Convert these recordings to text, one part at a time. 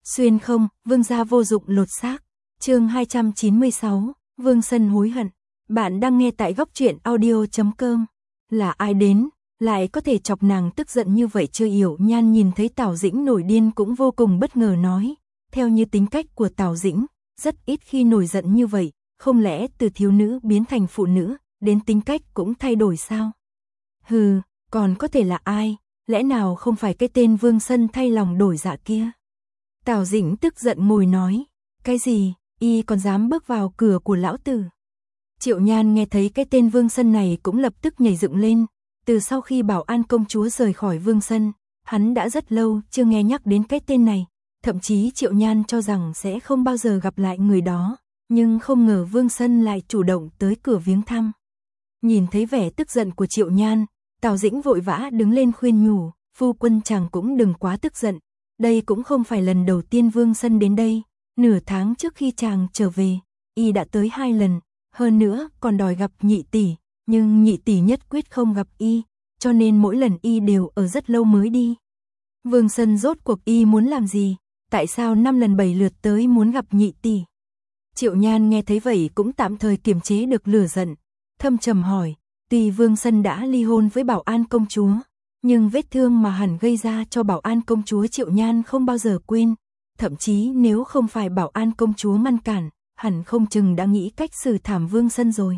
Xuyên không, vương gia vô dụng lột xác. Chương 296, Vương Sân hối hận. Bạn đang nghe tại góc truyện audio.com. Là ai đến, lại có thể chọc nàng tức giận như vậy chưa hiểu. Nhan nhìn thấy Tào Dĩnh nổi điên cũng vô cùng bất ngờ nói, theo như tính cách của Tào Dĩnh, rất ít khi nổi giận như vậy, không lẽ từ thiếu nữ biến thành phụ nữ, đến tính cách cũng thay đổi sao? Hừ, còn có thể là ai, lẽ nào không phải cái tên Vương Sân thay lòng đổi dạ kia? Tào Dĩnh tức giận ngồi nói, cái gì, y còn dám bước vào cửa của lão tử? Triệu Nhan nghe thấy cái tên Vương Sân này cũng lập tức nhảy dựng lên, từ sau khi Bảo An công chúa rời khỏi Vương Sân, hắn đã rất lâu chưa nghe nhắc đến cái tên này, thậm chí Triệu Nhan cho rằng sẽ không bao giờ gặp lại người đó, nhưng không ngờ Vương Sân lại chủ động tới cửa viếng thăm. Nhìn thấy vẻ tức giận của Triệu Nhan, Tào Dĩnh vội vã đứng lên khuyên nhủ, phu quân chàng cũng đừng quá tức giận, đây cũng không phải lần đầu tiên Vương Sân đến đây, nửa tháng trước khi chàng trở về, y đã tới 2 lần, hơn nữa còn đòi gặp nhị tỷ, nhưng nhị tỷ nhất quyết không gặp y, cho nên mỗi lần y đều ở rất lâu mới đi. Vương Sân rốt cuộc y muốn làm gì, tại sao 5 lần 7 lượt tới muốn gặp nhị tỷ? Triệu Nhan nghe thấy vậy cũng tạm thời kiềm chế được lửa giận, thâm trầm hỏi, tuy Vương Sân đã ly hôn với Bảo An công chúa, nhưng vết thương mà hẳn gây ra cho Bảo An công chúa Triệu Nhan không bao giờ quên, thậm chí nếu không phải Bảo An công chúa ngăn cản, hẳn không chừng đã nghĩ cách xử thảm Vương Sân rồi.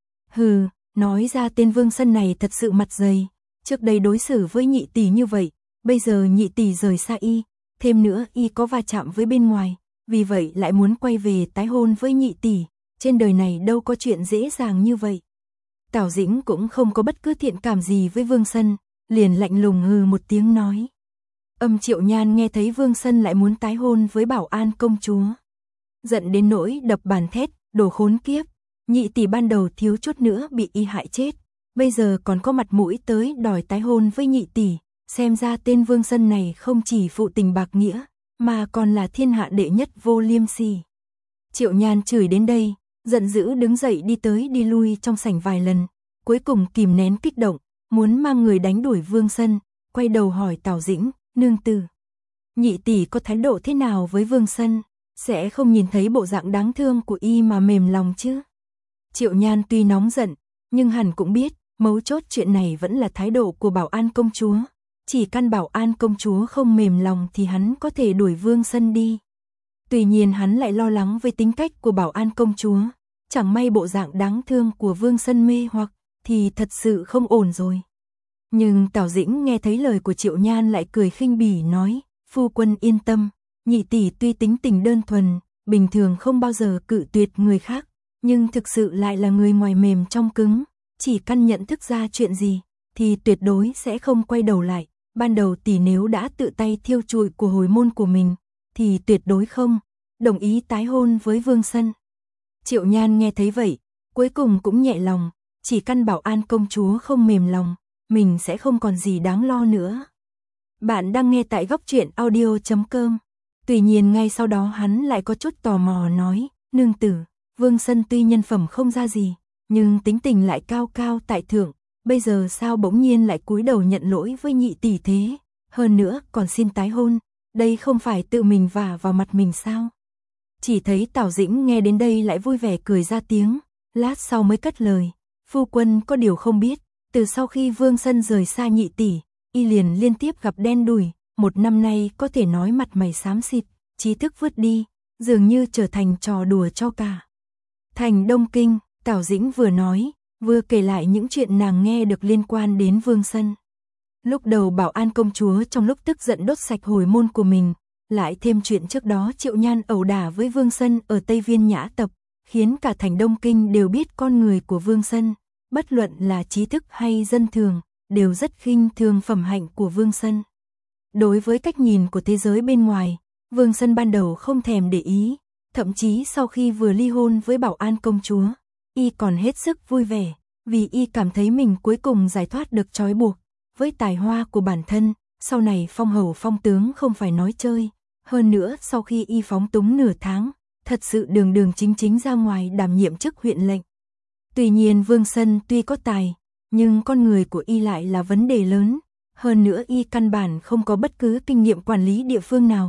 Hừ, nói ra tên Vương Sân này thật sự mặt dày, trước đây đối xử với nhị tỷ như vậy, bây giờ nhị tỷ rời xa y, thêm nữa y có va chạm với bên ngoài, vì vậy lại muốn quay về tái hôn với nhị tỷ, trên đời này đâu có chuyện dễ dàng như vậy. Tào Dĩnh cũng không có bất cứ thiện cảm gì với Vương Sân, liền lạnh lùng hừ một tiếng nói. Triệu Nhan nghe thấy Vương Sân lại muốn tái hôn với Bảo An công chúa, giận đến nỗi đập bàn thét, đồ khốn kiếp, nhị tỷ ban đầu thiếu chút nữa bị y hại chết, bây giờ còn có mặt mũi tới đòi tái hôn với nhị tỷ, xem ra tên Vương Sân này không chỉ phụ tình bạc nghĩa, mà còn là thiên hạ đệ nhất vô liêm sỉ. Triệu Nhan chửi đến đây, giận dữ đứng dậy đi tới đi lui trong sảnh vài lần, cuối cùng kìm nén kích động, muốn mang người đánh đuổi Vương Sân, quay đầu hỏi Tào Dĩnh, nương tử, nhị tỷ có thái độ thế nào với Vương Sân, sẽ không nhìn thấy bộ dạng đáng thương của y mà mềm lòng chứ? Triệu Nhan tuy nóng giận, nhưng hẳn cũng biết, mấu chốt chuyện này vẫn là thái độ của Bảo An công chúa, chỉ căn Bảo An công chúa không mềm lòng thì hắn có thể đuổi Vương Sân đi. Tuy nhiên hắn lại lo lắng với tính cách của Bảo An công chúa, chẳng may bộ dạng đáng thương của Vương Sân mê hoặc, thì thật sự không ổn rồi. Nhưng Tào Dĩnh nghe thấy lời của Triệu Nhan lại cười khinh bỉ nói, phu quân yên tâm, nhị tỷ tuy tính tình đơn thuần, bình thường không bao giờ cự tuyệt người khác, nhưng thực sự lại là người ngoài mềm trong cứng, chỉ căn nhận thức ra chuyện gì, thì tuyệt đối sẽ không quay đầu lại. Ban đầu tỷ nếu đã tự tay thiêu trụi của hồi môn của mình, thì tuyệt đối không đồng ý tái hôn với Vương Sân. Triệu Nhan nghe thấy vậy, cuối cùng cũng nhẹ lòng, chỉ căn Bảo An công chúa không mềm lòng, mình sẽ không còn gì đáng lo nữa. Bạn đang nghe tại góc truyện audio.com. Tuy nhiên ngay sau đó hắn lại có chút tò mò nói, nương tử, Vương Sân tuy nhân phẩm không ra gì, nhưng tính tình lại cao cao tại thượng, bây giờ sao bỗng nhiên lại cúi đầu nhận lỗi với nhị tỷ thế, hơn nữa còn xin tái hôn, đây không phải tự mình vả vào mặt mình sao? Chỉ thấy Tào Dĩnh nghe đến đây lại vui vẻ cười ra tiếng, lát sau mới cất lời, phu quân có điều không biết, từ sau khi Vương Sân rời xa nhị tỷ, y liền liên tiếp gặp đen đủi, 1 năm nay có thể nói mặt mày xám xịt, trí thức vứt đi, dường như trở thành trò đùa cho cả thành Đông Kinh. Tào Dĩnh vừa nói, vừa kể lại những chuyện nàng nghe được liên quan đến Vương Sân. Lúc đầu Bảo An công chúa trong lúc tức giận đốt sạch hồi môn của mình, lại thêm chuyện trước đó Triệu Nhan ẩu đả với Vương Sân ở Tây Viên Nhã Tập, khiến cả thành Đông Kinh đều biết con người của Vương Sân, bất luận là trí thức hay dân thường, đều rất khinh thường phẩm hạnh của Vương Sân. Đối với cách nhìn của thế giới bên ngoài, Vương Sân ban đầu không thèm để ý, thậm chí sau khi vừa ly hôn với Bảo An công chúa, y còn hết sức vui vẻ, vì y cảm thấy mình cuối cùng giải thoát được trói buộc, với tài hoa của bản thân, sau này phong hầu phong tướng không phải nói chơi, hơn nữa sau khi y phóng túng nửa tháng, thật sự đường đường chính chính ra ngoài đảm nhiệm chức huyện lệnh. Tuy nhiên Vương Sân tuy có tài, nhưng con người của y lại là vấn đề lớn, hơn nữa y căn bản không có bất cứ kinh nghiệm quản lý địa phương nào,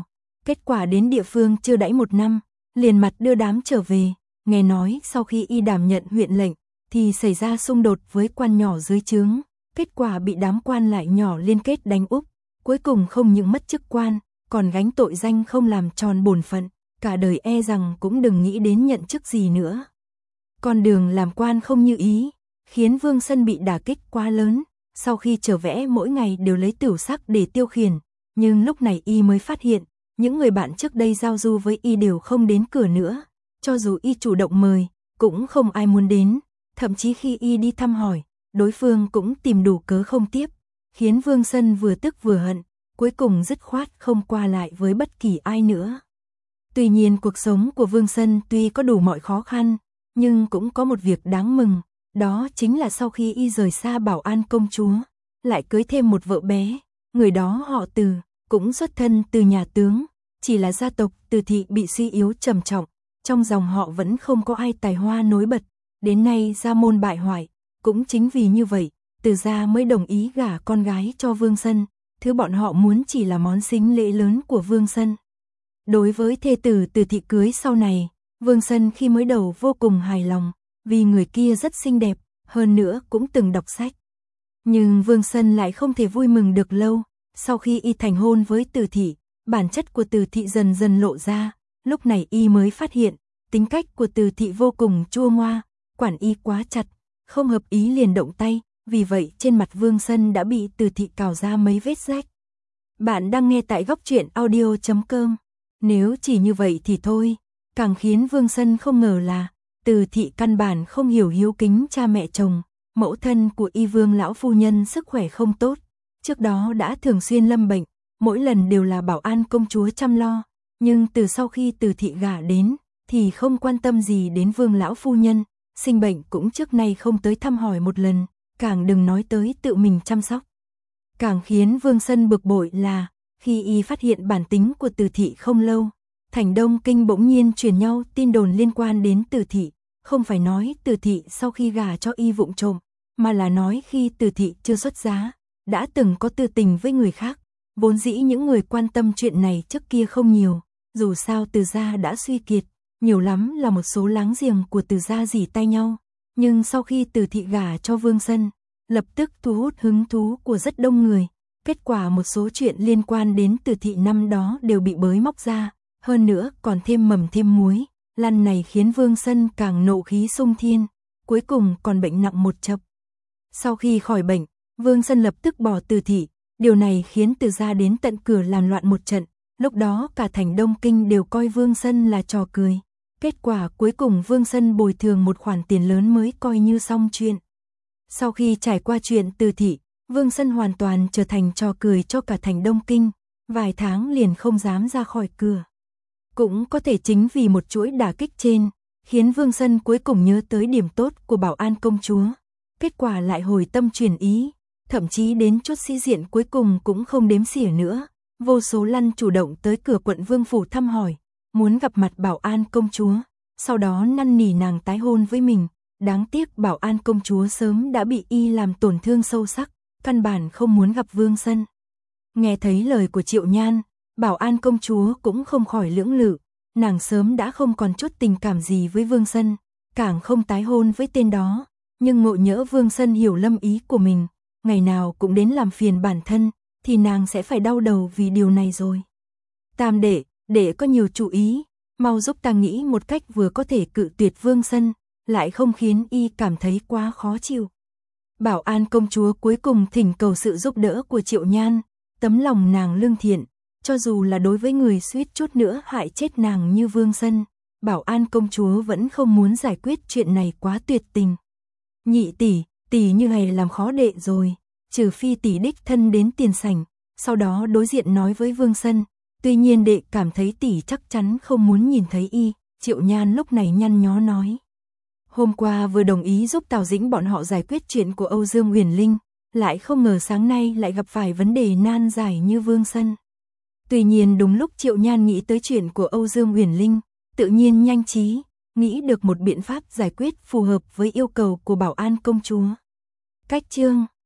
Kết quả đến địa phương chưa đãi 1 năm, liền mặt đưa đám trở về, nghe nói sau khi y đảm nhận huyện lệnh, thì xảy ra xung đột với quan nhỏ dưới trướng, kết quả bị đám quan lại nhỏ liên kết đánh úp, cuối cùng không những mất chức quan, còn gánh tội danh không làm tròn bổn phận, cả đời e rằng cũng đừng nghĩ đến nhận chức gì nữa. Con đường làm quan không như ý, khiến Vương Sân bị đả kích quá lớn, sau khi trở vẽ mỗi ngày đều lấy tửu sắc để tiêu khiển, nhưng lúc này y mới phát hiện, những người bạn trước đây giao du với y đều không đến cửa nữa, cho dù y chủ động mời, cũng không ai muốn đến, thậm chí khi y đi thăm hỏi, đối phương cũng tìm đủ cớ không tiếp, khiến Vương Sân vừa tức vừa hận, cuối cùng dứt khoát không qua lại với bất kỳ ai nữa. Tuy nhiên cuộc sống của Vương Sân tuy có đủ mọi khó khăn, nhưng cũng có một việc đáng mừng, đó chính là sau khi y rời xa Bảo An công chúa, lại cưới thêm một vợ bé, người đó họ Từ, cũng xuất thân từ nhà tướng, chỉ là gia tộc Từ thị bị suy yếu trầm trọng, trong dòng họ vẫn không có ai tài hoa nổi bật, đến nay gia môn bại hoại, cũng chính vì như vậy, Từ gia mới đồng ý gả con gái cho Vương Sân, thứ bọn họ muốn chỉ là món sính lễ lớn của Vương Sân. Đối với thê tử Từ thị cưới sau này, Vương Sân khi mới đầu vô cùng hài lòng, vì người kia rất xinh đẹp, hơn nữa cũng từng đọc sách. Nhưng Vương Sân lại không thể vui mừng được lâu, sau khi y thành hôn với Từ thị, bản chất của Từ thị dần dần lộ ra, lúc này y mới phát hiện, tính cách của Từ thị vô cùng chua ngoa, quản y quá chặt, không hợp ý liền động tay, vì vậy trên mặt Vương Sân đã bị Từ thị cào ra mấy vết rách. Bạn đang nghe tại góc truyện audio.com. Nếu chỉ như vậy thì thôi, càng khiến Vương Sân không ngờ là Từ thị căn bản không hiểu hiếu kính cha mẹ chồng, mẫu thân của y Vương lão phu nhân sức khỏe không tốt, trước đó đã thường xuyên lâm bệnh, mỗi lần đều là Bảo An công chúa chăm lo, nhưng từ sau khi Từ thị gả đến thì không quan tâm gì đến Vương lão phu nhân, sinh bệnh cũng trước nay không tới thăm hỏi một lần, càng đừng nói tới tự mình chăm sóc. Càng khiến Vương Sân bực bội là khi y phát hiện bản tính của Từ thị không lâu, thành Đông Kinh bỗng nhiên truyền nhau tin đồn liên quan đến Từ thị, không phải nói Từ thị sau khi gả cho y vụng trộm, mà là nói khi Từ thị chưa xuất giá, đã từng có tư tình với người khác. Vốn dĩ những người quan tâm chuyện này trước kia không nhiều, dù sao Từ gia đã suy kiệt, nhiều lắm là một số láng giềng của Từ gia rỉ tay nhau, nhưng sau khi Từ thị gả cho Vương Sân, lập tức thu hút hứng thú của rất đông người. Kết quả một số chuyện liên quan đến Từ thị năm đó đều bị bới móc ra, hơn nữa còn thêm mầm thêm muối, lần này khiến Vương Sân càng nộ khí xung thiên, cuối cùng còn bệnh nặng một chập. Sau khi khỏi bệnh, Vương Sân lập tức bỏ Từ thị, điều này khiến Từ gia đến tận cửa làm loạn một trận, lúc đó cả thành Đông Kinh đều coi Vương Sân là trò cười. Kết quả cuối cùng Vương Sân bồi thường một khoản tiền lớn mới coi như xong chuyện. Sau khi trải qua chuyện Từ thị, Vương Sân hoàn toàn trở thành trò cười cho cả thành Đông Kinh, vài tháng liền không dám ra khỏi cửa. Cũng có thể chính vì một chuỗi đả kích trên, khiến Vương Sân cuối cùng nhớ tới điểm tốt của Bảo An công chúa. Kết quả lại hồi tâm chuyển ý, thậm chí đến chút sĩ diện cuối cùng cũng không đếm xỉa nữa. Vô số lăn chủ động tới cửa quận Vương phủ thăm hỏi, muốn gặp mặt Bảo An công chúa, sau đó năn nỉ nàng tái hôn với mình. Đáng tiếc Bảo An công chúa sớm đã bị y làm tổn thương sâu sắc, căn bản không muốn gặp Vương Sân. Nghe thấy lời của Triệu Nhan, Bảo An công chúa cũng không khỏi lưỡng lự, nàng sớm đã không còn chút tình cảm gì với Vương Sân, càng không tái hôn với tên đó, nhưng ngộ nhỡ Vương Sân hiểu lâm ý của mình, ngày nào cũng đến làm phiền bản thân, thì nàng sẽ phải đau đầu vì điều này rồi. Tam đệ có nhiều chú ý, mau giúp ta nghĩ một cách vừa có thể cự tuyệt Vương Sân, lại không khiến y cảm thấy quá khó chịu. Bảo An công chúa cuối cùng thỉnh cầu sự giúp đỡ của Triệu Nhan, tấm lòng nàng lương thiện, cho dù là đối với người suýt chút nữa hại chết nàng như Vương Sân, Bảo An công chúa vẫn không muốn giải quyết chuyện này quá tuyệt tình. Nhị tỷ như này làm khó đệ rồi, trừ phi tỷ đích thân đến tiền sảnh, sau đó đối diện nói với Vương Sân, tuy nhiên đệ cảm thấy tỷ chắc chắn không muốn nhìn thấy y. Triệu Nhan lúc này nhăn nhó nói. Hôm qua vừa đồng ý giúp Tào Dĩnh bọn họ giải quyết chuyện của Âu Dương Uyển Linh, lại không ngờ sáng nay lại gặp phải vấn đề nan giải như Vương Sân. Tuy nhiên đúng lúc Triệu Nhan nghĩ tới chuyện của Âu Dương Uyển Linh, tự nhiên nhanh trí, nghĩ được một biện pháp giải quyết phù hợp với yêu cầu của Bảo An công chúa. Cách chương